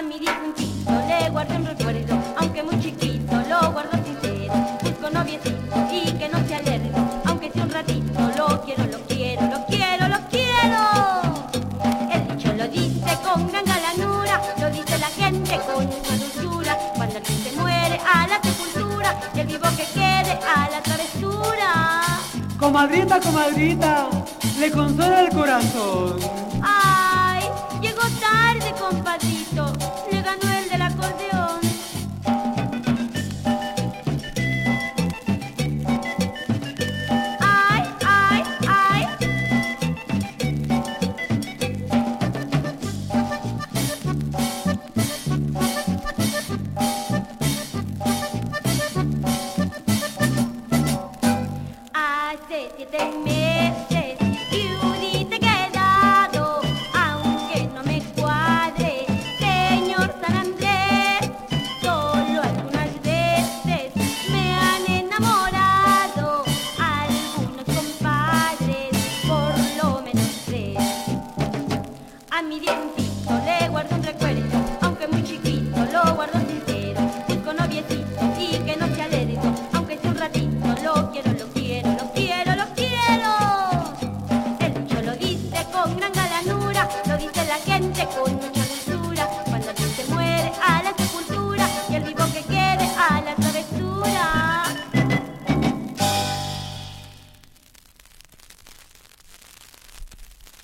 mi difuntito le guardé un recuerdo, aunque muy chiquito, lo guardo sincero. Busco noviecito y que no sea lerdo, aunque sea un ratito, lo quiero, lo quiero, lo quiero, lo quiero. El dicho lo dice con gran galanura, lo dice la gente con mucha dulzura. Cuando el que se muere a la sepultura y el vivo que quede a la travesura. Comadrita, comadrita, le consuela el corazón. Ay, llegó tarde,